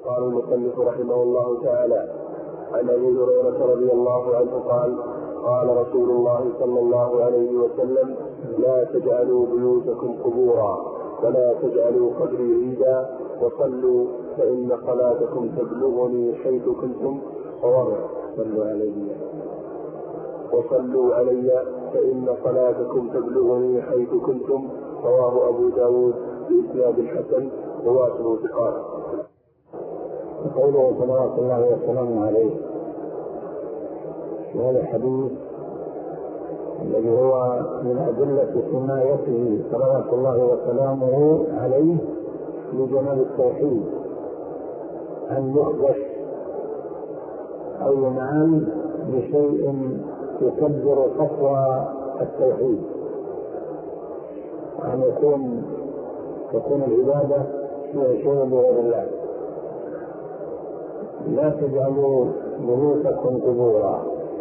قال المصنف رحمه الله تعالى: عن ابي هريره رضي الله عنه قال: قال رسول الله صلى الله عليه وسلم: لا تجعلوا بيوتكم قبورا ولا تجعلوا قبري عيدا وصلوا فإن صلاتكم تبلغني حيث كنتم وصلوا علي فإن صلاتكم تبلغني حيث كنتم. رواه أبو داود بإسناد الحسن وواسه ثقات. قوله صلوات الله وسلامه عليه في هذا الحديث الذي هو من أدلة حمايته صلوات الله وسلامه عليه لجناب التوحيد أن يخدش أو ينعم بشيء يكبر خطوة التوحيد، وأن تكون العبادة فيها شيء بغير الله. لا تجعلوا بيوتكم قبورا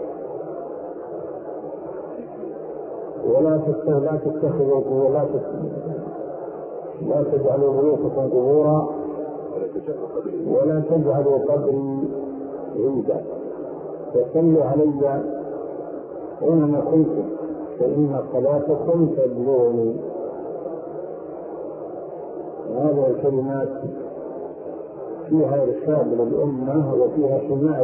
لا تجعلوا بيوتكم قبورا ولا تجعلوا قبري عيدا وصلوا علي أينما كنتم فإن صلاتكم تبلغني. هذه الكلمات فيها إرشاد للأمة وفيها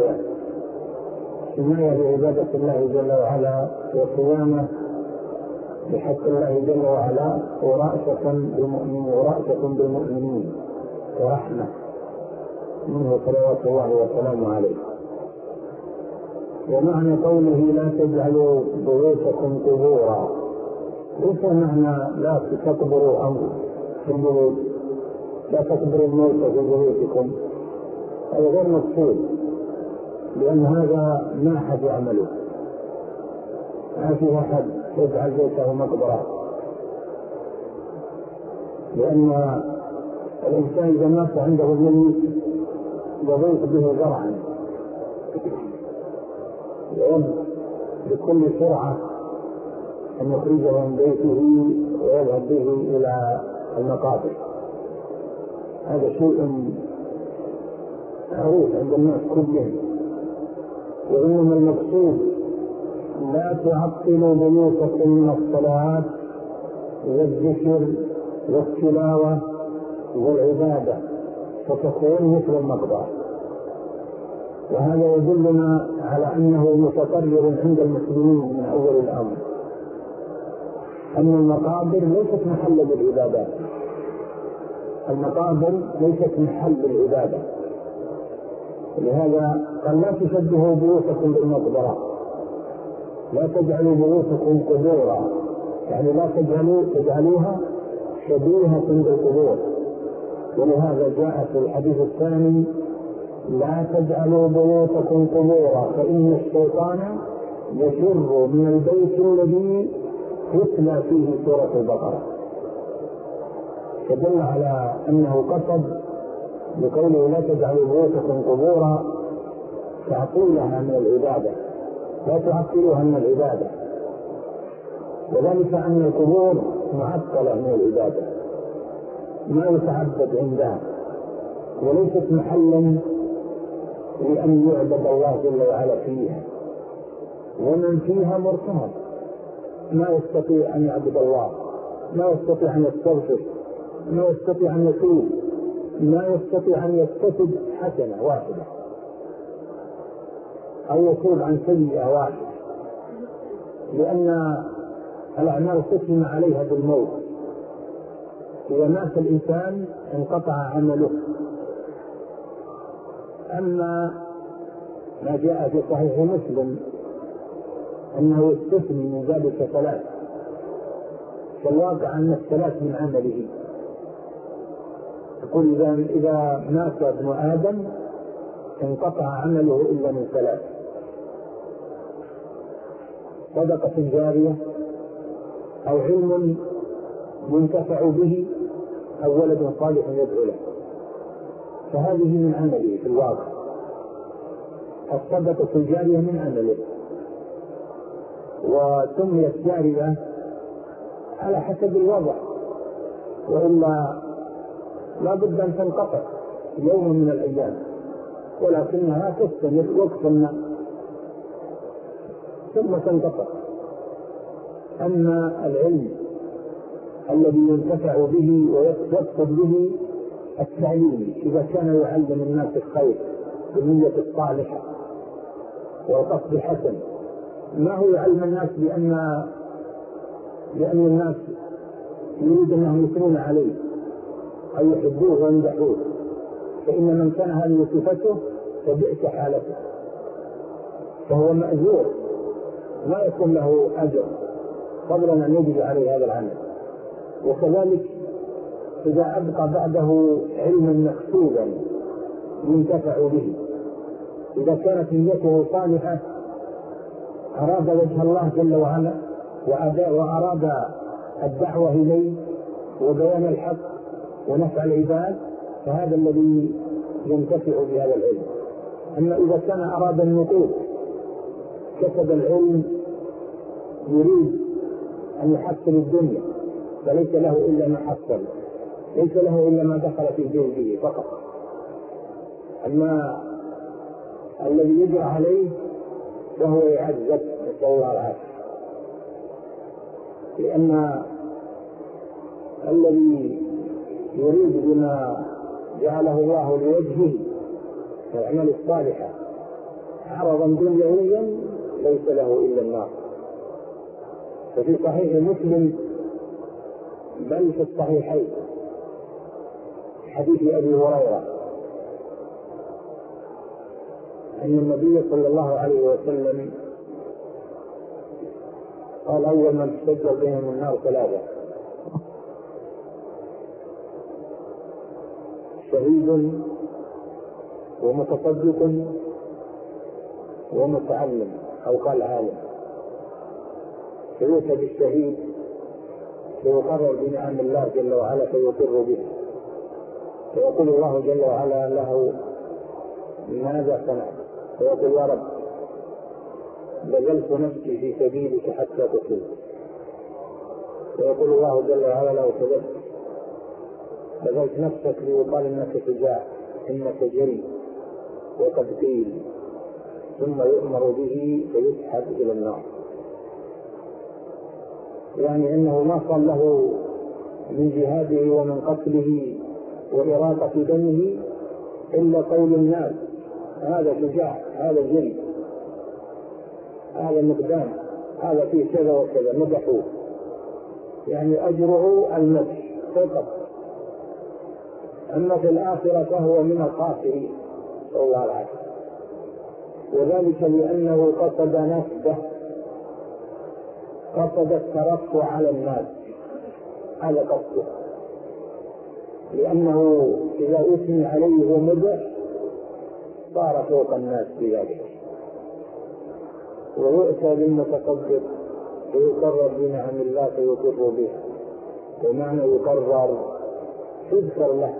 حماية لعبادة الله جل وعلا وقيامة بحق الله جل وعلا ورأفة بالمؤمنين ورحمة منه صلوات الله وسلامه عليه. ومعنى قوله لا تجعلوا بيوتكم قبورا ليس معنى لا تكبروا أمر في البيوت، لا تكبروا الموت في بيوتكم، هذا غير مقصود، لأن هذا ما أحد يعمله، ما في أحد يجعل بيته مقبرة، لأن الإنسان إذا مات عنده الميت يضيق به زرعا يود بكل سرعة أن يخرجه من بيته ويذهب به إلى المقابر. هذا شيء معروف عند الناس كلهم، وإنما المقصود لا تعطلوا بيوتكم من الصلاة والذكر والتلاوة والعبادة فتكون مثل المقبرة. وهذا يدلنا على أنه متقرر عند المسلمين من أول الأمر أن المقابر ليست محل للعبادات، المقابر ليست محل للعبادة. لهذا قال لا تشبهوا بيوتكم بالمقبرة، لا تجعلوا بيوتكم قبورا، يعني لا تجعلوها شبيهة بالقبور. ولهذا جاء في الحديث الثاني لا تجعلوا بيوتكم قبورا فإن الشيطان يفر من البيت الذي يتلى فيه سورة البقرة. فدل على أنه قصد بقوله لا تجعلوا بيوتكم قبورا تعطيلها من العبادة، لا تعطلوها من العبادة، وذلك أن القبور معطلة من العبادة، ما يتعبد عندها، وليست محلا لأن يعبد الله جل وعلا فيها، ومن فيها مرتهب ما يستطيع أن يعبد الله، ما يستطيع أن يستغفر، ما يستطيع أن يتوب، ما يستطيع أن يكتسب حسنة واحدة أو يتوب عن سيئة واحدة، لأن الأعمال تسلم عليها بالموت. إذا مات الإنسان انقطع عمله. أما ما جاء في صحيح مسلم أنه يستثني من ذلك ثلاث، فالواقع أن الثلاث من عمله. يقول إذا مات ابن آدم انقطع عمله إلا من ثلاث: صدقة جارية، أو علم ينتفع به، أو ولد صالح يدعو له. فهذه من عمله في الواقع، الصدقة الجارية من عمله، وسميت جارية على حسب الوضع، وإلا لا بد أن تنقطع يوم من الأيام، ولكنها تستمر وقت ما ثم تنقطع. أما العلم الذي ينتفع به ويقصد به التعليم، إذا كان يعلم الناس الخير بالنية الصالحة والقصد الحسن، ما هو يعلم الناس لأن الناس يريد أنهم يثنون عليه أو يحبوه ويمدحوه، فإن من كان هذه صفته فبئس حالته، فهو مأجور ما يكون له أجر قبل أن يجب عليه هذا العمل. وكذلك إذا أبقى بعده علما مكتوبا ينتفع به، إذا كانت نيته صالحة أراد وجه الله جل وعلا وأراد الدعوة إليه وبيان الحق ونفع العباد، فهذا الذي ينتفع بهذا العلم. أما إذا كان أراد النقود كتب العلم يريد أن يحصل الدنيا فليس له إلا ما حصل، ليس له إلا ما دخل في جيبه فقط. أما الذي يجرى عليه فهو يعذب، نسأل الله العافية، لأن الذي يريد بما جعله الله لوجهه الأعمال الصالحة عرضا دنيويا ليس له إلا النار. ففي صحيح مسلم بل في الصحيحين حديث أبي هريرة أن النبي صلى الله عليه وسلم قال: أول من تسجل بهم النار ثلاثة: شهيد ومتصدق ومتعلم، أو قال عالم. فيؤتى بالشهيد فيقرر بنعم الله جل وعلا فيقر به، فيقول الله جل وعلا له: ماذا صنعت؟ فيقول: يا رب بذلت نفسي في سبيلك حتى قتلت. فيقول الله جل وعلا له: كذبت، بذلت نفسك ليقال انك شجاع، انك جريء، وقد قيل. ثم يؤمر به فيسحب الى النار. يعني انه ما صار له من جهاده ومن قتله وإراقة دمه الا قول الناس: هذا شجاع، هذا جريء، هذا مقدام، هذا فيه كذا وكذا، مدحوه. يعني أجره المدح فقط. أما في الآخرة فهو من الخاسرين، صلى الله عليه وسلم. وذلك لأنه قصد نفسه، قصد الترفع على الناس، هذا قصده، لأنه إذا أثني عليه ومدح صار فوق الناس بذلك. ويؤتى بالمتصدق فيقرر بنعم الله فيقر به، ومعنى يقرر تذكر له: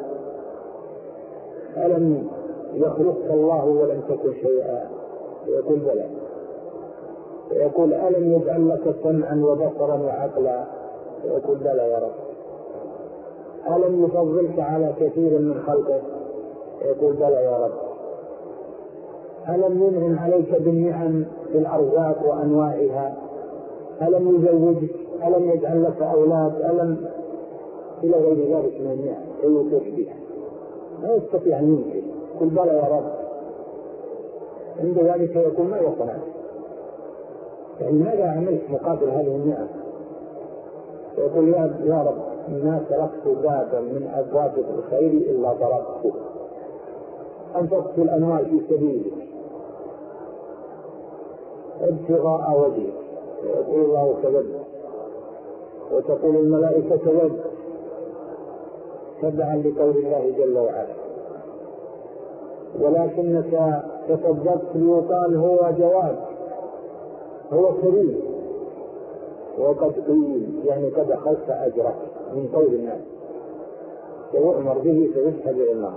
ألم يخلقك الله ولم تكن شيئا؟ فيقول: بلى. فيقول: ألم يجعل لك سمعا وبصرا وعقلا؟ فيقول: بلى يا رب. ألم يفضلك على كثير من خلقه؟ فيقول: بلى يا رب. ألم ينعم عليك بالنعم في الأرزاق وأنواعها؟ ألم يزوجك؟ ألم يجعل لك أولاد؟ ألم إلى غير ذلك من النعم؟ فيوصف بها، ما يستطيع أن ينكر. قل: بلى يا رب. عند ذلك يقول: ما يصنع؟ يعني ماذا عملت مقابل هذه النعم؟ يقول: يا رب ما تركت بابا من أبواب الخير إلا ضربته، أنفقت الأموال في سبيلك ابتغاء وجهك. يقول الله: كذبت. وتقول الملائكة: كذبت، تبعا لقول الله جل وعلا. ولكنك تصدقت ليقال هو جواد، هو كريم، وقد قيل، يعني قد أخذت أجرك من قول الناس. فيؤمر به فيسحب إلى النار.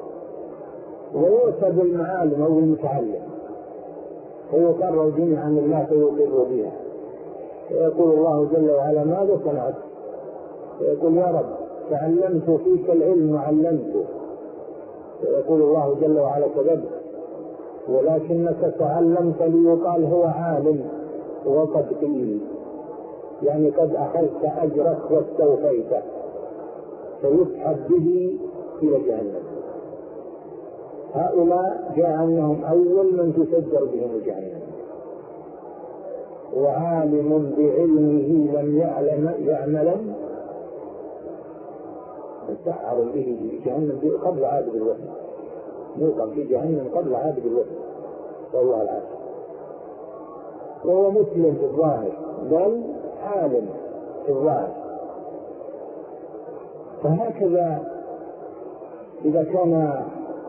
ويؤتى بالمعالم أو المتعلم فيقرر بنعم الله فيقر بها. فيقول الله جل وعلا: ماذا صنعت؟ فيقول: يا رب تعلمت فيك العلم وعلمته. يقول الله جل وعلا كذبت ولكنك تعلمت ليقال هو عالم وقد قيل، يعني قد أخذت أجرك واستوفيته، فيسحب به إلى جهنم. هؤلاء جاء أنهم أول من تسجر بهم جهنم. وعالم بعلمه لم يعملا مسحر به جهنم قبل عابد الوثن، يوقع في جهنم قبل عابد الوثن، والله العافية. وهو مسلم في الظاهر بل عالم في الظاهر. فهكذا إذا كان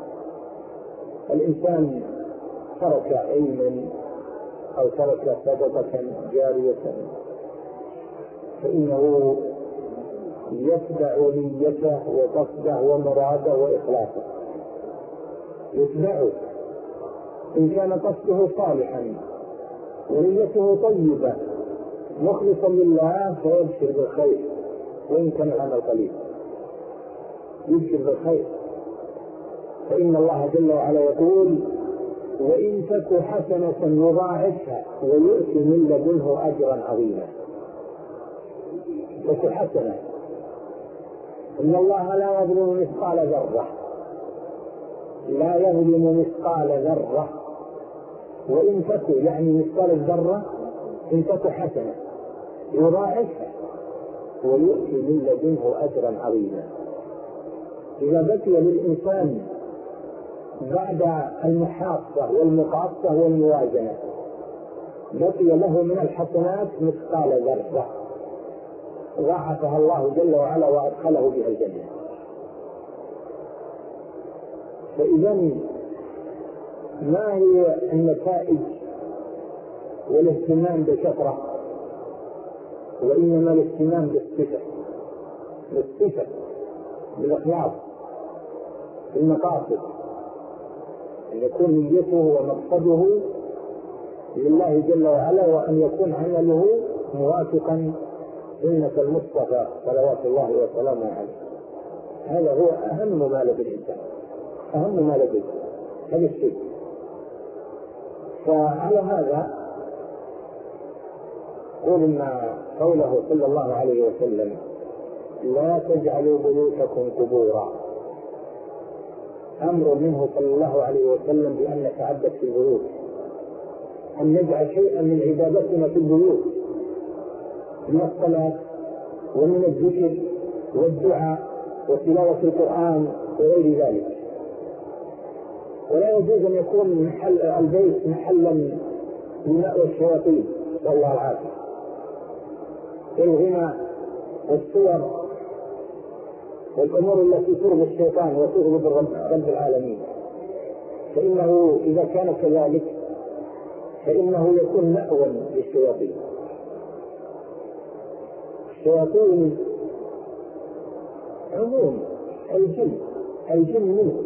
الإنسان ترك علما أو ترك صدقة جارية فإنه يتبع نيته وقصده ومراده وإخلاصه، يتبعه. إن كان قصده صالحا ونيته طيبة مخلصا لله فيبشر بالخير، وإن كان العمل قليل يبشر بالخير. فإن الله جل وعلا يقول وإن تك حسنة يضاعفها ويؤتي من لدنه أجرا عظيما. تك حسنة، إن الله لا يظلم مثقال ذرة، لا يظلم مثقال ذرة. وإن تك يعني مثقال الذرة، إن تك حسنة يضاعفها ويؤتي من لدنه أجرا عظيما. إذا بقي للإنسان بعد المحاصة والمقاصة والموازنة بقي له من الحسنات مثقال ذرة ضاعفها الله جل وعلا وأدخله بها الجنة. فإذا ما هي النتائج والاهتمام بكثرة؟ وإنما الاهتمام بالصفة بالإخلاص بالمقاصد، أن يكون نيته ومقصده لله جل وعلا، وأن يكون عمله موافقا سنة المصطفى صلوات الله وسلامه عليه. هذا هو أهم ما لدى الإنسان، أهم ما لديه هذا الشيء. فعلى هذا قوله صلى الله عليه وسلم لا تجعلوا بيوتكم قبورا، أمر منه صلى الله عليه وسلم بأن نتعبد في البيوت، أن نجعل شيئا من عبادتنا في البيوت من الصلاة ومن الذكر والدعاء وتلاوة القرآن وغير ذلك. ولا يجوز أن يكون البيت محلا لمأوى الشياطين والله العافية، كالغنى والصور والأمور التي ترضي الشيطان وتغضب رب العالمين. فإنه إذا كان كذلك فإنه يكون مأوى للشياطين. الشياطين عموم الجن منه،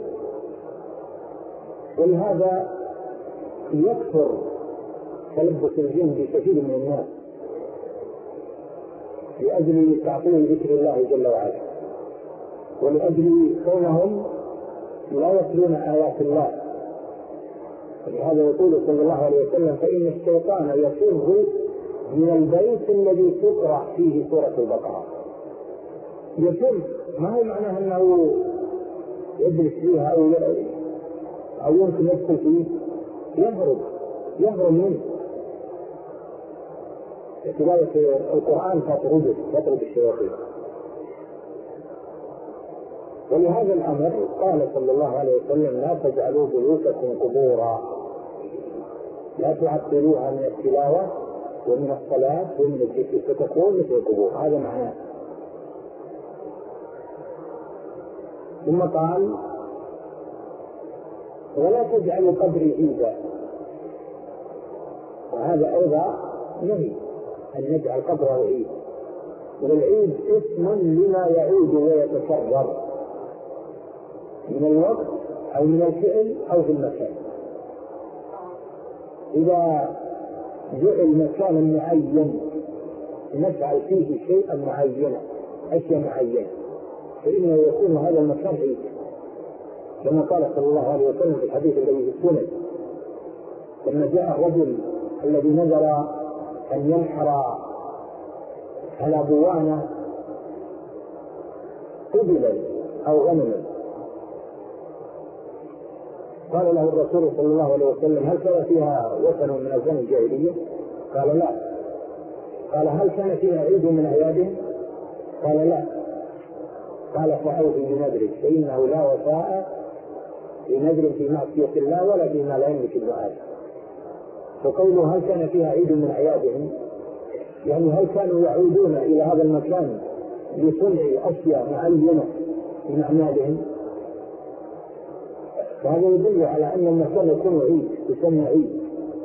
ولهذا يكثر تلبس الجن بكثير من الناس لأجل تعطيل ذكر الله جل وعلا، ولأجل كونهم لا يتلون آيات الله. ولهذا يقول صلى الله عليه وسلم فإن الشيطان يفر من البيت الذي تقرأ فيه سورة البقرة. يفر ما هو معناه أنه يجلس فيها أو يمكن يدخل فيه، يهرب منه. تلاوة القرآن تطرد الشياطين. ولهذا الأمر قال صلى الله عليه وسلم لا تجعلوا بيوتكم قبورا، لا تعطلوها من التلاوة ومن الصلاة ومن الذكر فتكون مثل القبور. هذا معناه. ثم قال ولا تجعلوا قبري عيدا، وهذا أيضا نهي أن نجعل قبره عيد. والعيد اسم لما يعود ويتكرر من الوقت أو من الفعل أو في المكان. إذا جعل مكان معين نفعل فيه شيئا معينا أشياء معينة فإنه يكون هذا المكان عيد. كما قال صلى الله عليه وسلم في الحديث الذي في السنن لما جاء الرجل الذي نذر أن ينحر على بوانة إبلا أو غنما، قال له الرسول صلى الله عليه وسلم: هل كان فيها وثن من أوثان الجاهلية؟ قال: لا. قال: هل كان فيها عيد من أعيادهم؟ قال: لا. قال: فأوفي بنذرك، فإنه لا وفاء لنذر في معصية الله ولا فيما لا يملك ابن آدم. فقوله هل كان فيها عيد من أعيادهم يعني هل كانوا يعودون إلى هذا المكان لصنع أشياء معينة من أعمالهم؟ فهذا يدل على أن المكان يكون عيد، يسمى عيد.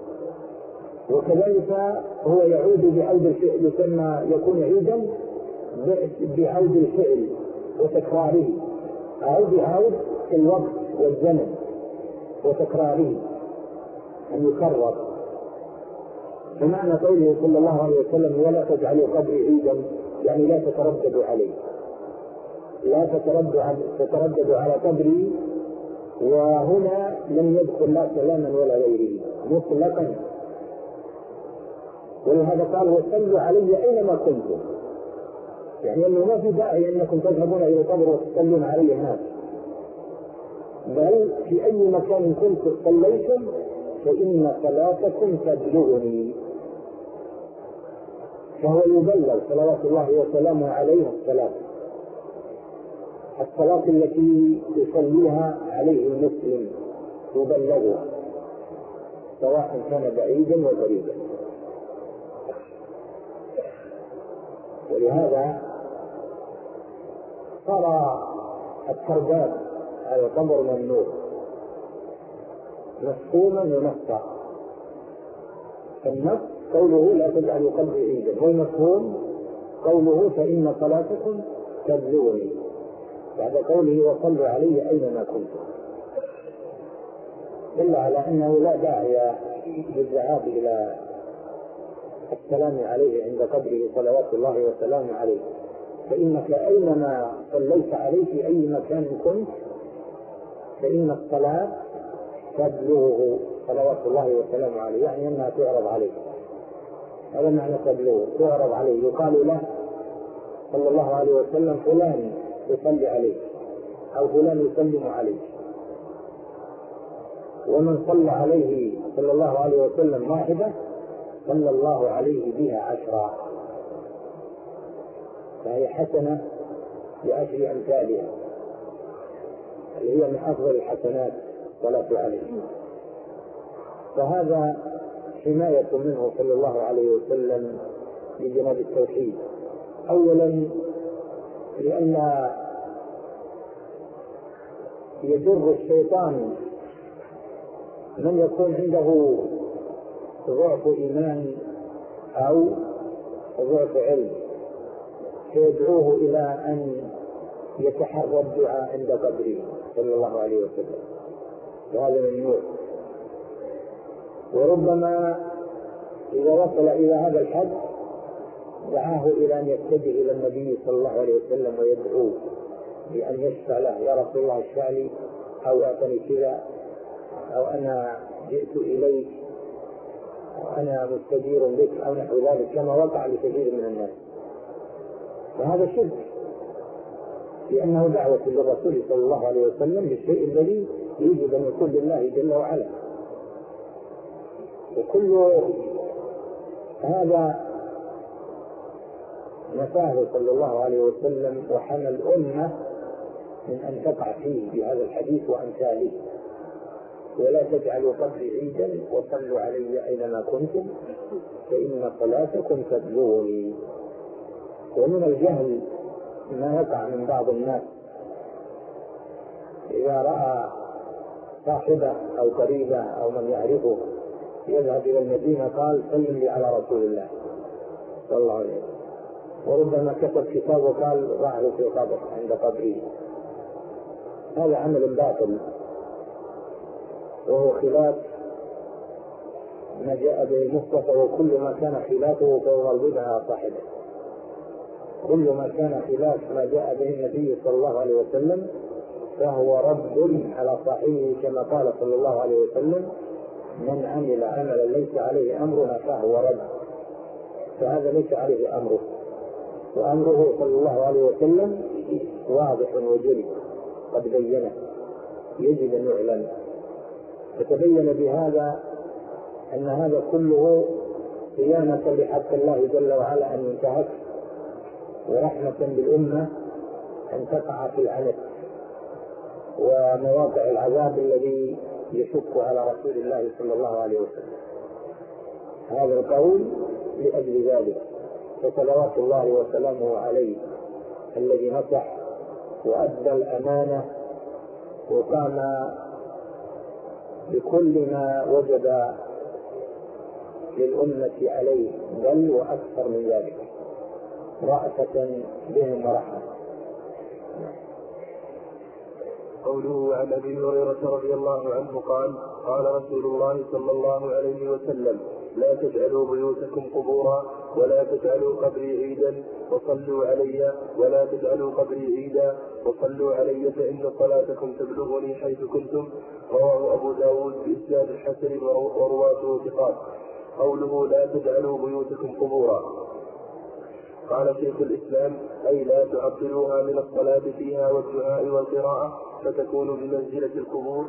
وكذلك هو يعود بعود الفعل، يسمى يكون عيدا بعود الفعل وتكراره، أو بعود الوقت والزمن وتكراره، أن يكرر. فمعنى قوله صلى الله عليه وسلم: ولا تجعلوا قبري عيدا، يعني لا تترددوا عليه، لا تترددوا على قبري. وهنا لم يدخل لا كلاما ولا غيره مطلقا، ولهذا قال: وصلوا علي أينما كنتم، يعني أنه ما في داعي أنكم تذهبون إلى القبر وتصلون عليه هناك، بل في أي مكان كنتم صليتم فإن صلاتكم تبلغني. فهو يبلغ صلوات الله وسلامه عليه الصلاة التي يصليها عليه المسلم يبلغها، سواء كان بعيدا وقريبا. ولهذا صار الترداد على القبر ممنوع مفهوما ونصا. النص قوله: لا تجعلوا قبري عيدا، والمفهوم قوله: فإن صلاتكم تبلغني، بعد قوله: وصلوا علي أينما كنتم، دل على أنه لا داعي للذهاب إلى السلام عليه عند قبره صلوات الله وسلامه عليه، فإنك أينما صليت عليه في أي مكان كنت فإن الصلاة تبلغه صلوات الله وسلامه عليه، يعني أنها تعرض عليه. هذا معنى تبلغه، تعرض عليه، يقال له صلى الله عليه وسلم: فلان يصلي عليه، أو فلان يسلم عليه. ومن صلى عليه صلى الله عليه وسلم واحدة صلى الله عليه بها 10، فهي حسنة ب10 أمثالها، اللي هي من أفضل الحسنات الصلاة عليه. فهذا حماية منه صلى الله عليه وسلم لجناب التوحيد، أولا لأن يجر الشيطان من يكون عنده ضعف إيمان أو ضعف علم، فيدعوه إلى أن يتحرى الدعاء عند قبره صلى الله عليه وسلم، وهذا ممنوع. وربما إذا وصل إلى هذا الحد دعاه إلى أن يتجه إلى النبي صلى الله عليه وسلم ويدعوه بأن يشفع له: يا رسول الله اشفع لي، أو أعطني كذا، أو أنا جئت إليك، أو أنا مستجير بك، أو نحو ذلك، كما وقع لكثير من الناس. فهذا شرك، لأنه دعوة للرسول صلى الله عليه وسلم بالشيء الذي يجب أن يكون لله جل وعلا. وكل هذا نفاه صلى الله عليه وسلم وحمى الأمة من أن تقع فيه بهذا الحديث وأمثاله: ولا تجعلوا قبري عيدا وصلوا علي أينما كنتم فإن صلاتكم تبلغني. ومن الجهل ما يقع من بعض الناس إذا رأى صاحبه أو قريبه أو من يعرفه يذهب إلى المدينة قال: سلم لي على رسول الله صلى الله عليه وسلم، وربما كتب كتاب وقال: ضعه في قبر عند قبره. هذا عمل باطل، وهو خلاف ما جاء به المصطفى، وكل ما كان خلافه فهو مردود على صاحبه. كل ما كان خلاف ما جاء به النبي صلى الله عليه وسلم فهو رد على صاحبه، كما قال صلى الله عليه وسلم: من عمل عملا ليس عليه أمرنا فهو رد. فهذا ليس عليه أمره، وأمره صلى الله عليه وسلم واضح وجلي قد بينه، يجب أن يعلم. فتبين بهذا أن هذا كله صيانة لحق الله جل وعلا أن ينتهك، ورحمة بالأمة أن تقع في العنت ومواقع العذاب الذي يشق على رسول الله صلى الله عليه وسلم. هذا القول لأجل ذلك، فصلوات الله وسلامه عليه الذي نصح وأدى الأمانة وقام بكل ما وجب للأمة عليه، بل وأكثر من ذلك، رأفة بهم ورحمة. قوله عن أبي هريرة رضي الله عنه قال: قال رسول الله صلى الله عليه وسلم: لا تجعلوا بيوتكم قبورا ولا تجعلوا قبري عيدا وصلوا علي ولا تجعلوا قبري عيدا وصلوا علي فإن صلاتكم تبلغني حيث كنتم. رواه أبو داود بإسناد الحسن ورواته ثقات. قوله لا تجعلوا بيوتكم قبورا، قال شيخ الإسلام: أي لا تعطلوها من الصلاة فيها والدعاء والقراءة فتكون بمنزلة القبور،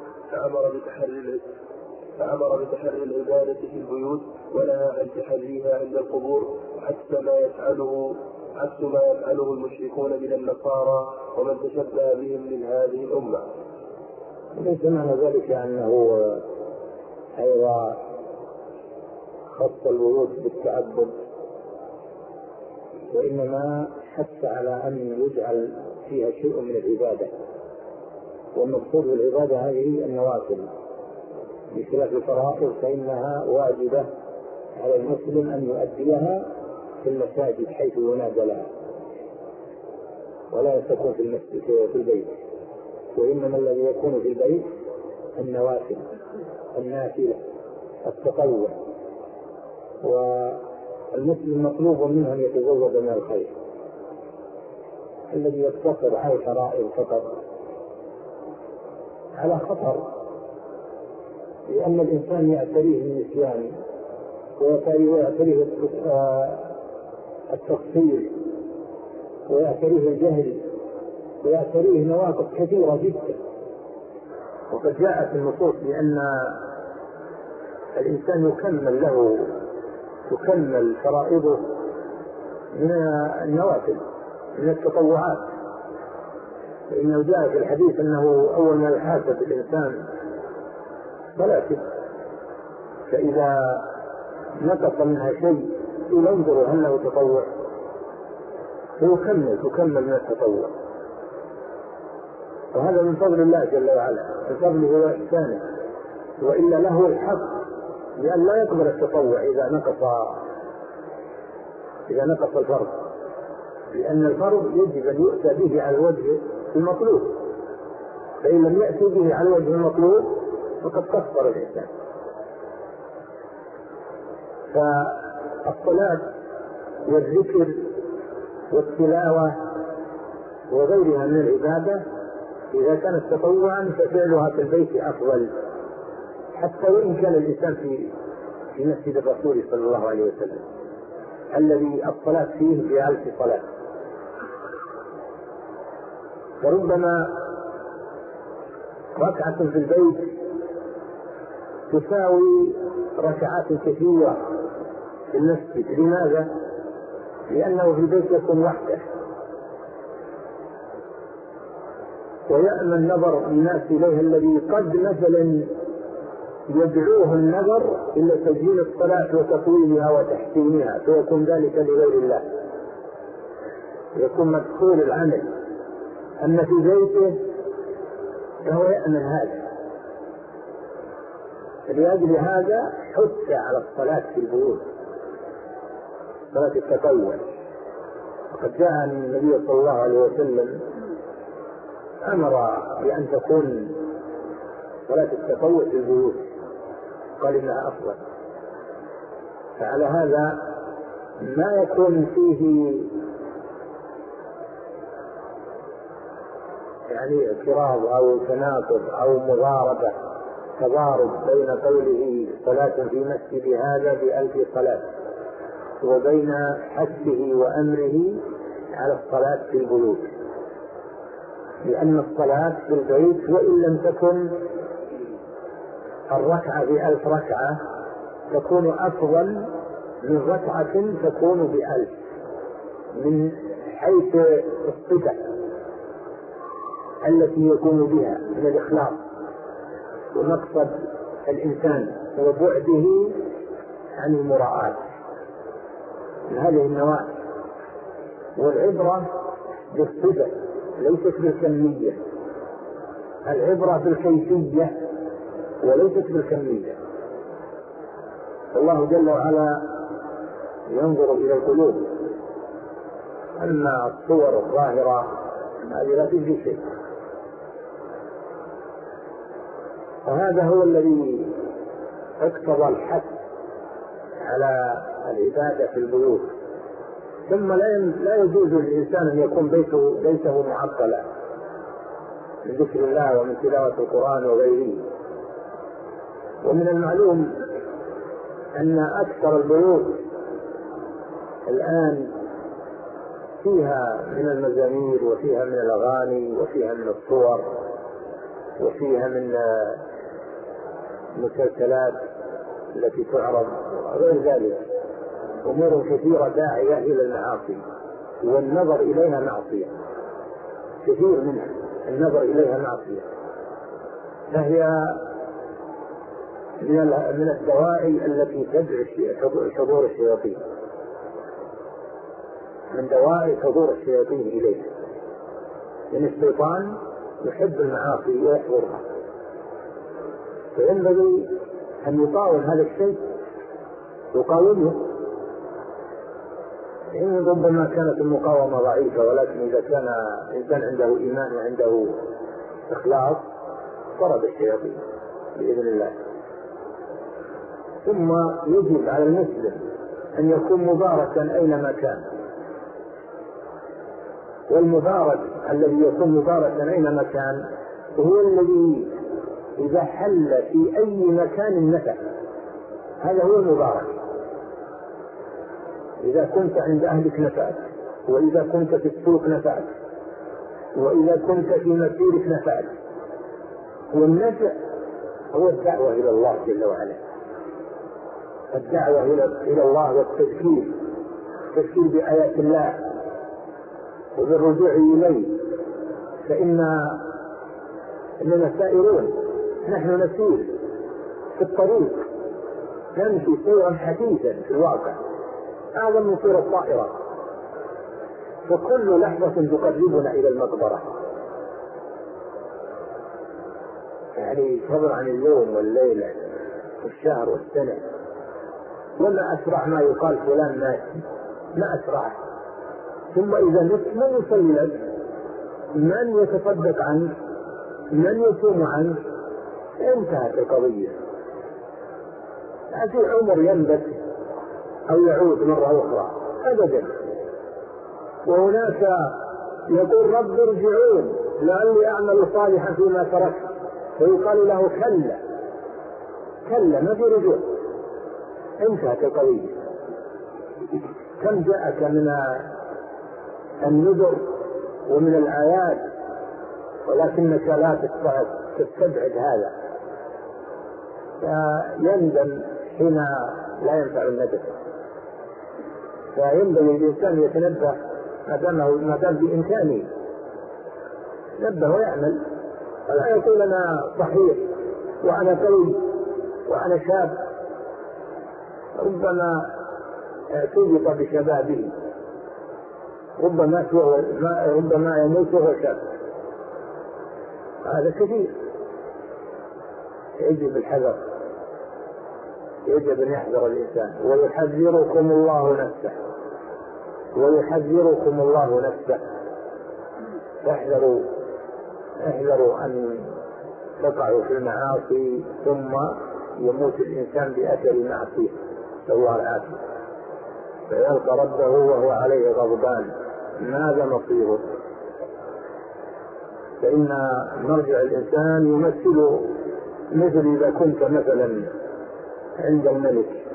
فأمر بتحري العبادة في البيوت ونهى عن تحريها عند القبور، عكس ما يفعله المشركون من النصارى ومن تشبه بهم من هذه الأمة. ليس معنى ذلك أنه أيضا خص البيوت بالتعبد، وإنما حث على أن يجعل فيها شيء من العبادة، والمقصود بالعبادة هذه النوافل، بخلاف الفرائض فإنها واجبة على المسلم أن يؤديها في المساجد حيث ينادى لها، ولا تكون في المسجد في البيت، وإنما الذي يكون في البيت النوافل، النافلة، التطوع. والمسلم مطلوب منه أن يتزود من الخير، الذي يقتصر على الفرائض فقط على خطر، لأن الإنسان يعتريه النسيان ويعتريه التقصير ويعتريه الجهل ويعتريه نواقص كثيرة جدا. وقد جاءت النصوص بأن الإنسان يكمل فرائضه من النوافل، من التطوعات، فإنه جاء في الحديث أنه أول ما يحاسب الإنسان صلاته، فإذا نقص منها شيء ينظر هل له تطوع فيكمل من التطوع، وهذا من فضل الله جل وعلا، من فضله وإحسانه، وإلا له الحق لأن لا يقبل التطوع إذا نقص الفرض، لأن الفرض يجب أن يؤتى به على الوجه المطلوب، فإن لم يأتي به على الوجه المطلوب فقد قصر الإنسان. فالصلاة والذكر والتلاوة وغيرها من العبادة إذا كانت تطوعا ففعلها في البيت أفضل، حتى وإن كان الإنسان في مسجد الرسول صلى الله عليه وسلم الذي الصلاة فيه ب1000 صلاة، وربما ركعة في البيت تساوي ركعات كثيرة في المسجد. لماذا؟ لأنه في البيت يكون وحده ويأمن نظر الناس إليه، الذي قد مثلا يدعوه النظر إلى تسجيل الصلاة وتطويلها وتحسينها، فيكون ذلك لغير الله، يكون مدخول العمل. أما في بيته فهو يأمن هذا، فلأجل هذا حث على الصلاة في البيوت، صلاة التطوع. وقد جاء عن النبي صلى الله عليه وسلم أمر بأن تكون صلاة التطوع في البيوت، قال إنها أفضل. فعلى هذا ما يكون فيه يعني اعتراض أو تناقض أو مضاربة تضارب بين قوله صلاة في مسجد هذا ب1000 صلاة وبين حثه وأمره على الصلاة في البيوت، لأن الصلاة في البيت وإن لم تكن الركعة ب1000 ركعة تكون أفضل من ركعة تكون ب1000 من حيث الصفة التي يكون بها من الإخلاص ومقصد الإنسان وبعده عن المراءات من هذه النواحي. والعبرة بالصفة ليست بالكمية، العبرة بالكيفية وليست بالكمية. الله جل وعلا ينظر إلى القلوب، أما الصور الظاهرة هذه لا تجزي شيء. وهذا هو الذي اقتضى الحث على العبادة في البيوت. ثم لا يجوز للإنسان أن يكون بيته معطلا من ذكر الله ومن تلاوة القرآن وغيره. ومن المعلوم أن أكثر البيوت الآن فيها من المزامير وفيها من الأغاني وفيها من الصور وفيها من المسلسلات التي تعرض وغير ذلك، أمور كثيرة داعية إلى المعاصي والنظر إليها معصية، كثير منها النظر إليها معصية، فهي من الدواعي التي تدعو حضور الشياطين، من دواعي حضور الشياطين إليها، لأن الشيطان يحب المعاصي ويحضرها، فينبغي أن يقاوم هذا الشيء، يقاومه. إن ربما كانت المقاومة ضعيفة، ولكن إذا كان إنسان عنده إيمان وعنده إخلاص طرد الشياطين بإذن الله. ثم يجب على المسلم أن يكون مباركا أينما كان، والمبارك الذي يكون مباركا أينما كان هو الذي إذا حل في أي مكان نفع، هذا هو المبارك. إذا كنت عند أهلك نفعت، وإذا كنت في السوق نفعت، وإذا كنت في مسيرك نفعت. والنفع هو الدعوة إلى الله جل وعلا، الدعوة إلى الله والتذكير بآيات الله وبالرجوع إليه، فإننا سائرون، نحن نسير في الطريق، نمشي سيرا حديثا في الواقع أعظم من سير الطائرة، فكل لحظة تقربنا إلى المقبرة، يعني فضل عن اليوم والليلة والشهر والسنة. وما أسرع ما يقال فلان مات، ما أسرع. ثم إذا مت من يصلي لك؟ من يتصدق عنك؟ من يصوم عنك؟ انتهت القضية. في عمر ينبت أو يعود مرة أخرى أبدا. وهناك يقول رب ارجعون لعلي أعمل صالحا فيما تركت، فيقال له كلا ما في رجوع، انتهت القضية. كم جاءك من النذر ومن الآيات، ولكنك لا تستبعد هذا، فيندم حين لا ينفع الندم. فينبغي الإنسان يتنبه ما دام بإمكانه نبه ويعمل، ولا يقول أنا صحيح وأنا قوي وأنا شاب، ربما توبط بشبابه، ربما يموت وهو شاب، هذا كثير. يجب الحذر، يجب أن يحذر الإنسان. ويحذركم الله نفسه، احذروا أن تقعوا في المعاصي ثم يموت الإنسان بأثر معصية، نسأل الله العافية، فيلقى ربه وهو عليه غضبان، ماذا مصيره؟ فإن مرجع الإنسان يمثل مثل إذا كنت مثلا عند الملك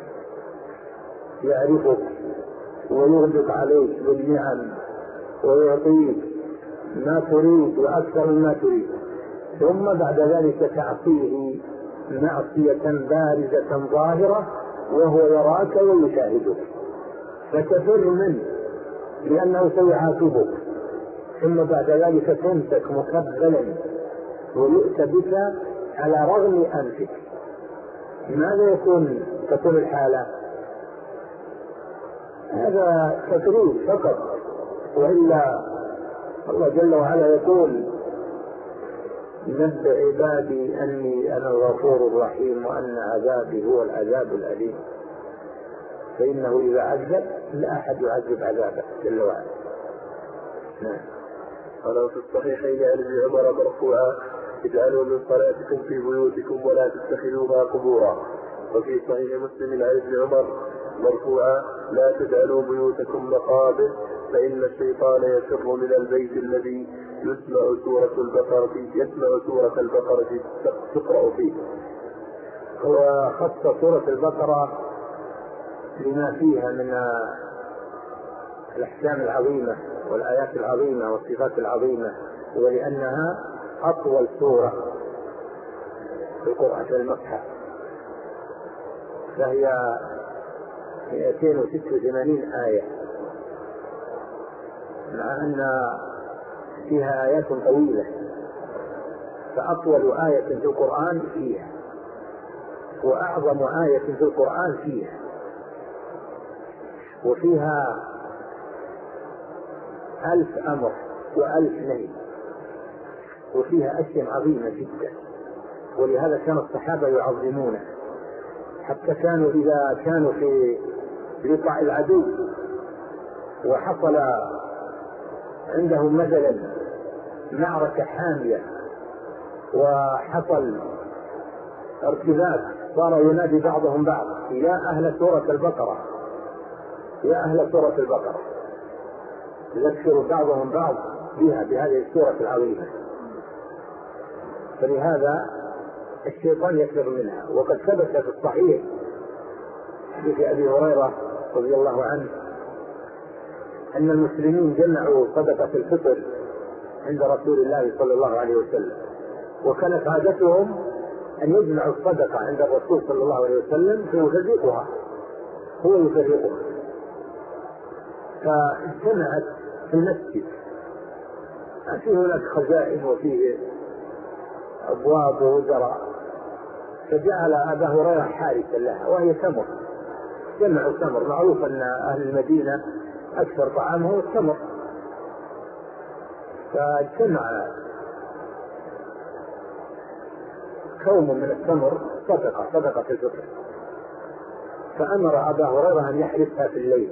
يعرفك ويغدق عليك بالنعم ويعطيك ما تريد وأكثر مما تريد، ثم بعد ذلك تعصيه معصية بارزة ظاهرة وهو يراك ويشاهدك، فتفر منه لأنه سيعاقبك، ثم بعد ذلك تمسك مكبلا ويؤتى بك على رغم أنفك. ماذا تكون الحالة؟ هذا تكرير فقط، وإلا الله جل وعلا يقول: نبئ عبادي أني أنا الغفور الرحيم وأن عذابي هو العذاب الأليم. فإنه إذا عذب لا أحد يعذب عذابه جل وعلا. قال في الصحيحين عن ابن عمر مرفوعا: اجعلوا من صلاتكم في بيوتكم ولا تتخذوها قبورا. وفي صحيح مسلم عن ابن عمر مرفوعا: لا تجعلوا بيوتكم مقابر فإن الشيطان يفر من البيت الذي يسمع سورة البقرة تقرأ فيه. هو خص سورة البقرة لما فيها من الأحكام العظيمة والآيات العظيمة والصفات العظيمة، ولأنها أطول سورة في القرآن المصحف، فهي 286 آية، مع أن فيها آيات طويلة، فأطول آية في القرآن فيها، وأعظم آية في القرآن فيها، وفيها 1000 أمر و1000 نهي، وفيها أشياء عظيمة جدا. ولهذا كان الصحابة يعظمونه، حتى كانوا إذا كانوا في لقاء العدو وحصل عندهم مثلا معركة حامية وحصل ارتباك، صار ينادي بعضهم بعض: يا أهل سورة البقرة، يا أهل سورة البقرة، يذكر بعضهم بعض بها، بهذه السورة العظيمة. فلهذا الشيطان يفر منها. وقد ثبت في الصحيح حديث أبي هريرة رضي الله عنه أن المسلمين جمعوا صدقة الفطر عند رسول الله صلى الله عليه وسلم، وكانت عادتهم أن يجمعوا الصدقة عند الرسول صلى الله عليه وسلم فيفرقها، هو يفرقها. فاجتمعت في المسجد، فيه هناك خزائن وفيه أبواب ووزراء، فجعل أبا هريرة حارسا لها وهي تمر، جمعوا تمر، معروف أن أهل المدينة أكثر طعامهم التمر، فاجتمع كوم من التمر صدقة الفطر، فأمر أبا هريرة أن يحرسها في الليل.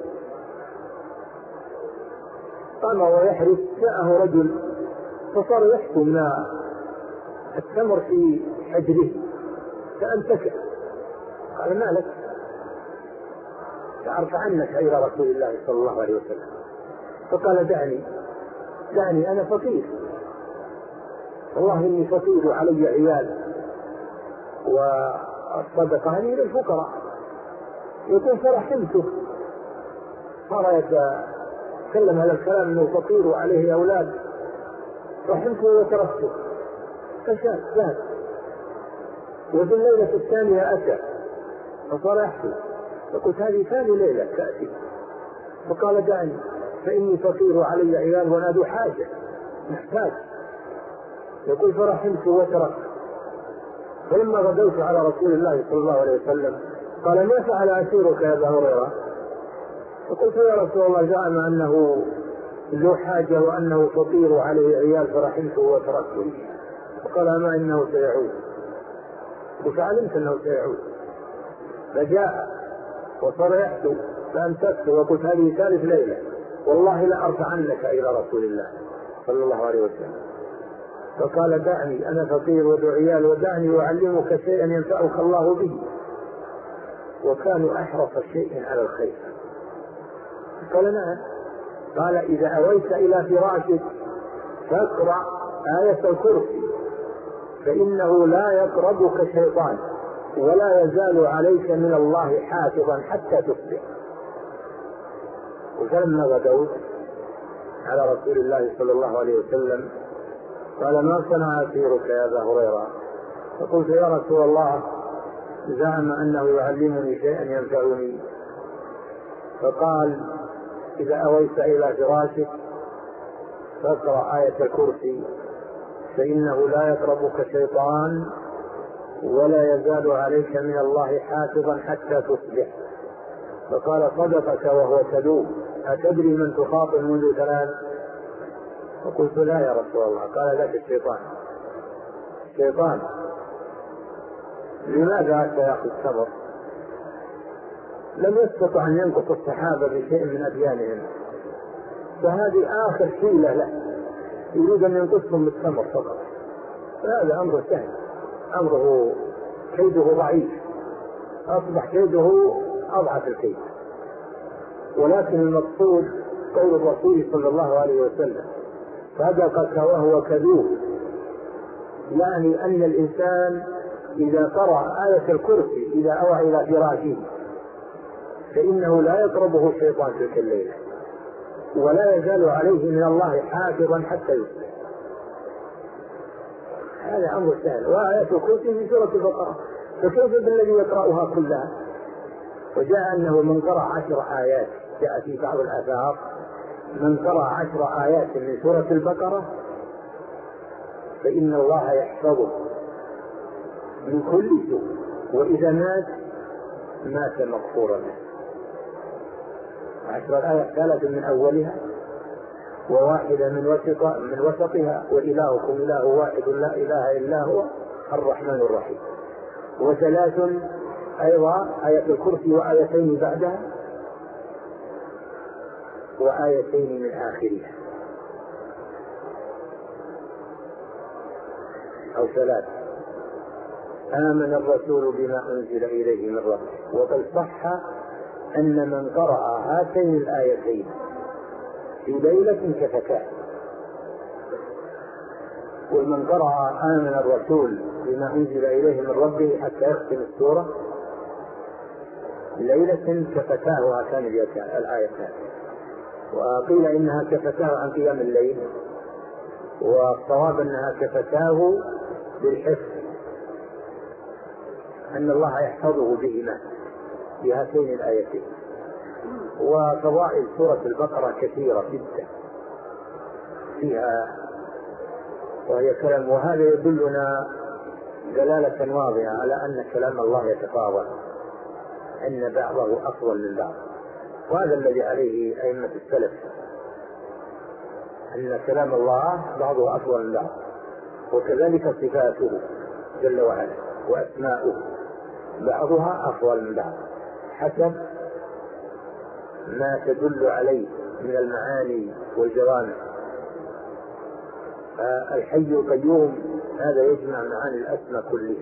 قام ويحرس، جاءه رجل فصار يحكم التمر في حجره، فأنتكع، قال: ما لك؟ فأرفع عنك إلى رسول الله صلى الله عليه وسلم. فقال: دعني أنا فقير، والله إني فقير وعلي عيال، والصدقة هذه للفقراء. يقول: فرحمته، صار يتكلم هذا الكلام أنه فقير وعليه أولاد، رحمته وتركته، فشاد. وفي الليلة الثانية أتى فصار يحكي، فقلت: هذه ثاني ليلة تأتي. فقال: دعني فإني فقير وعلي عيال وأنا ذو حاجة محتاج. يقول: فرحمت وتركت. فلما غدوت على رسول الله صلى الله عليه وسلم قال: ما فعل أسيرك يا أبا هريرة؟ فقلت: يا رسول الله، زعم أنه ذو حاجة وأنه فقير وعليه عيال فرحمته وتركته. فقال: أما إنه سيعود. وفعلمت أنه سيعود. فجاء وصار يحكي، فأمسكته وقلت: هذه ثالث ليلة، والله لا أرفع عنك إلى رسول الله صلى الله عليه وسلم. فقال: دعني أنا فقير وذو عيال، ودعني أعلمك شيئا ينفعك الله به. وكانوا أحرص شيء على الخير. قال: نعم. قال: إذا أويت إلى فراشك فاقرأ آية الكرسي فإنه لا يقربك شيطان ولا يزال عليك من الله حافظا حتى تصبح. وفلما غدوت على رسول الله صلى الله عليه وسلم قال: ما صنع أسيرك يا أبا هريرة؟ فقلت: يا رسول الله زعم أنه يعلمني شيئا ينفعني. فقال: إذا أويت إلى فراشك فاقرأ آية الكرسي فإنه لا يقربك شيطان ولا يزال عليك من الله حافظا حتى تصبح. فقال: صدقك وهو كذوب، أتدري من تخاطب منذ 3؟ فقلت: لا يا رسول الله. قال: ذاك الشيطان. الشيطان لماذا أتى يأخذ ثمر؟ لم يستطع أن ينقص الصحابة بشيء من أديانهم، فهذه آخر حيلة له، يريد أن ينقصهم بالثمر فقط. هذا أمر سهل، أمره كيده ضعيف، أصبح كيده أضعف الكيد. ولكن المقصود قول الرسول صلى الله عليه وسلم: صدقك وهو كذوب، يعني أن الإنسان إذا قرأ آية الكرسي إذا أوى إلى فراشه فإنه لا يقربه الشيطان تلك الليلة ولا يزال عليه من الله حافظا حتى يصبح. هذا أمر سهل. وآية الكرسي في سورة البقرة، فكيف بالذي يقرأها كلها؟ وجاء أنه من قرأ 10 آيات، جاء في بعض الآثار من قرأ 10 آيات من سورة البقرة فإن الله يحفظه من كل سوء، وإذا مات مغفورا له. 10 آيات، 3 من أولها وواحدة من وسطها، وإلهكم إله واحد لا إله إلا هو الرحمن الرحيم. و3 أيضا آية الكرسي وآيتين بعدها وآيتين من آخرها، أو 3. آمن الرسول بما أنزل إليه من ربه. وقد صح أن من قرأ هاتين الآيتين في ليلة كفتاه. ومن قرأ آمن الرسول بما أنزل إليه من ربه حتى يختم السورة ليلة كفتاه هاتان الآيتان. وقيل إنها كفتاه عن قيام الليل، والصواب أنها كفتاه بالحفظ، أن الله يحفظه بهما بهاتين الآيتين. وفضائل سورة البقرة كثيرة جدا فيها وهي كلام، وهذا يدلنا دلالة واضحة على أن كلام الله يتفاضل، أن بعضه أفضل من بعض. وهذا الذي عليه أئمة السلف، أن كلام الله بعضه أفضل من بعض، وكذلك صفاته جل وعلا وأسماؤه بعضها أفضل من بعض حسب ما تدل عليه من المعاني والجوانب. الحي القيوم هذا يجمع معاني الأسماء كلها،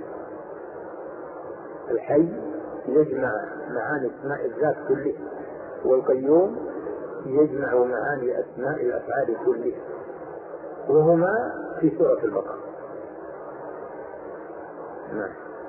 الحي يجمع معاني اسماء الذات كلها، والقيوم يجمع معاني أسماء الأفعال كلها، وهما في سورة البقرة. نعم.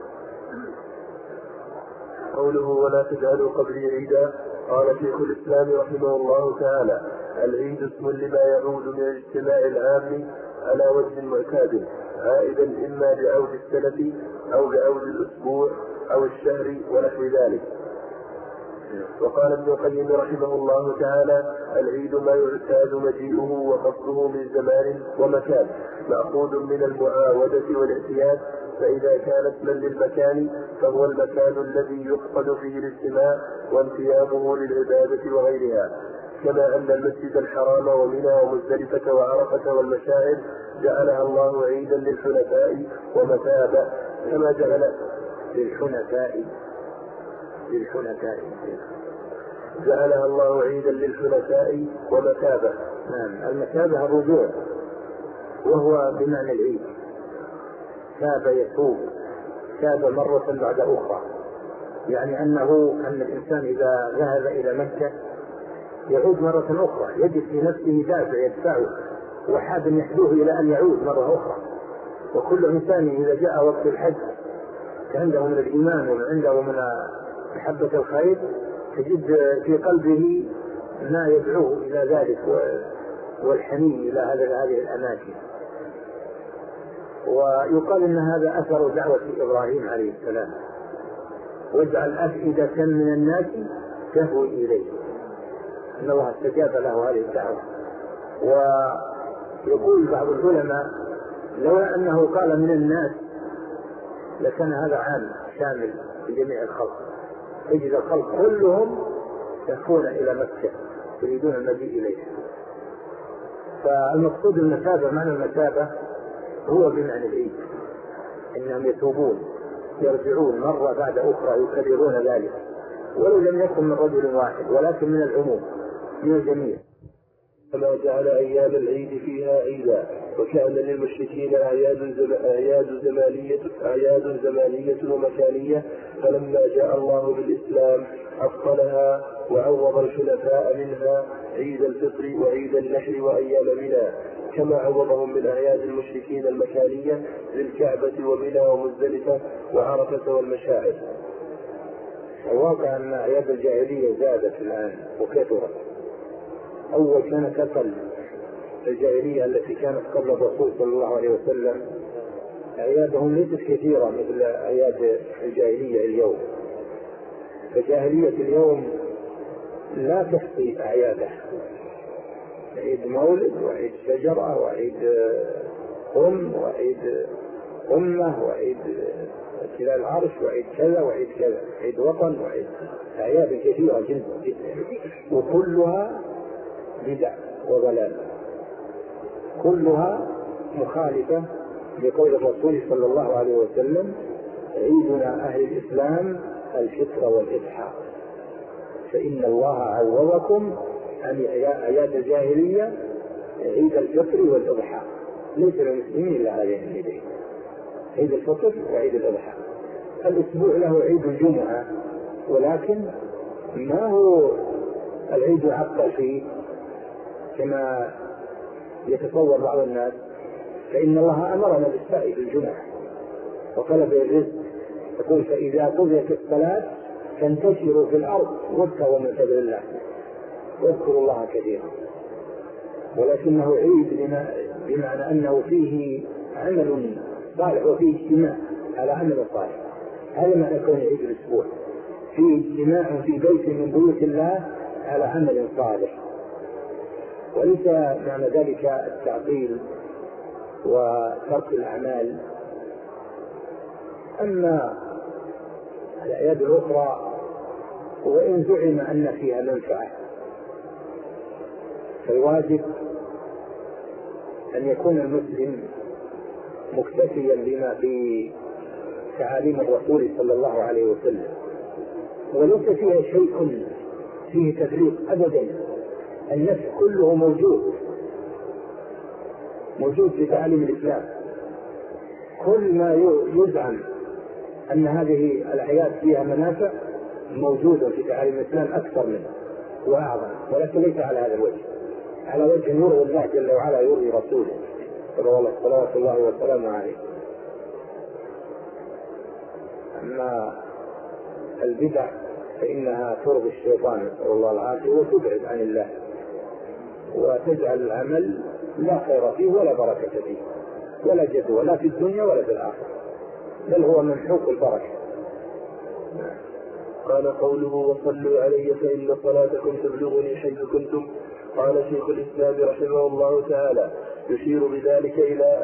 قوله ولا تجعلوا قبري عيدا. قال شيخ الإسلام رحمه الله تعالى: العيد اسم لما يعود من الاجتماع العام على وجه معتاد، عائدا إما لعود السنة أو لعود الأسبوع أو الشهر ونحو ذلك. وقال ابن القيم رحمه الله تعالى: العيد ما يعتاد مجيئه وقصده من زمان ومكان، مأخوذ من المعاودة والاعتياد، فإذا كان اسما للمكان فهو المكان الذي يقصد فيه الاجتماع وانتيابه للعبادة وغيرها، كما أن المسجد الحرام ومنى ومزدلفة وعرفة والمشاعر جعلها الله عيدا للحنفاء ومثابة، كما جعل جعلها الله عيدا للحنفاء ومثابة. نعم، المثابة الرجوع، وهو بمعنى العيد. تاب يتوب، تاب مرة بعد أخرى، يعني أن الإنسان إذا ذهب إلى مكة يعود مرة أخرى، يجد في نفسه دافع يدفعه وحاد يحدوه إلى أن يعود مرة أخرى. وكل إنسان إذا جاء وقت الحج عنده من الإيمان وعنده من محبة الخير تجد في قلبه ما يدعوه إلى ذلك والحنين إلى هذه الأماكن. ويقال إن هذا أثر دعوة إبراهيم عليه السلام: واجعل أفئدة من الناس تهوي إليه. إن الله استجاب له هذه الدعوة. ويقول بعض العلماء: لولا أنه قال من الناس لكان هذا عام شامل لجميع الخلق، تجد الخلق كلهم يهفون إلى مكة يريدون المجيء إليه. فالمقصود المثابة، معنى المثابة هو بمعنى العيد، إنهم يتوبون يرجعون مرة بعد أخرى يكررون ذلك، ولو لم يكن من رجل واحد ولكن من العموم من الجميع. كما جعل أيام العيد فيها عيدا، وكان للمشركين أعياد زمانية ومكانية، فلما جاء الله بالإسلام أبطلها وعوض الحنفاء منها عيد الفطر وعيد النحر وأيام منى، كما عوضهم من أعياد المشركين المكانية للكعبة ومنى ومزدلفة وعرفة والمشاعر. الواقع أن أعياد الجاهلية زادت الآن وكثرت. أول كانت أقل، الجاهلية التي كانت قبل الرسول صلى الله عليه وسلم أعيادهم ليست كثيرة مثل أعياد الجاهلية اليوم. فجاهلية اليوم لا تحصي أعياده، عيد مولد وعيد شجرة وعيد وعيد أمة وعيد تلال العرش وعيد كذا وعيد كذا، عيد وطن وعيد أعياد كثيرة جدا، وكلها بدع وضلال، كلها مخالفة لقول الرسول صلى الله عليه وسلم: عيدنا أهل الإسلام الفطر والإضحى، فإن الله عوضكم عن أعياد الجاهلية عيد الفطر والإضحى. ليس للمسلمين إلا هذين العيدين، عيد الفطر وعيد الإضحى. الأسبوع له عيد الجمعة، ولكن ما هو العيد يعقل فيه كما يتصور بعض الناس، فإن الله أمرنا بالسعي في الجمعة وطلب الرزق، يقول: فإذا قضيت الصلاة فانتشروا في الأرض وابتغوا من فضل الله واذكروا الله كثيرا. ولكنه عيد بمعنى أنه فيه عمل صالح وفيه اجتماع على عمل صالح. هذا معنى كون عيد الأسبوع، فيه اجتماع في بيت من بيوت الله على عمل صالح، وليس معنى ذلك التعطيل وترك الأعمال. أما الأعياد الأخرى وإن زعم أن فيها منفعة، فالواجب أن يكون المسلم مكتفيا بما في تعاليم الرسول صلى الله عليه وسلم، وليس فيها شيء فيه تفريط أبدا. النفس كله موجود في تعاليم الإسلام. كل ما يزعم أن هذه الأعياد فيها منافع موجودة في تعاليم الإسلام أكثر منه وأعظم، ولكن ليس على هذا الوجه، على وجه يرضي الله جل وعلا يرضي رسوله صلوات الله وسلامه عليه. أما البدع فإنها ترضي الشيطان نسأل الله العافية وتبعد عن الله، وتجعل العمل لا خير فيه ولا بركة فيه ولا جدوى لا في الدنيا ولا في الآخرة، بل هو ممحوق البركة. قال قوله: وصلوا علي فإن صلاتكم تبلغني حيث كنتم. قال شيخ الإسلام رحمه الله تعالى: يشير بذلك إلى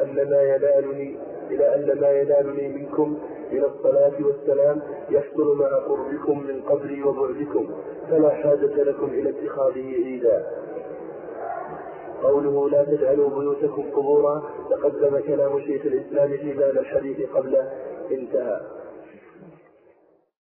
أن ما ينالني منكم من الصلاة والسلام يحصل مع قربكم من قبري وبعدكم، فلا حاجة لكم إلى اتخاذه عيدا. قوله: لا تجعلوا بيوتكم قبورا، تقدم كلام شيخ الإسلام في هذا الحديث قبله، انتهى.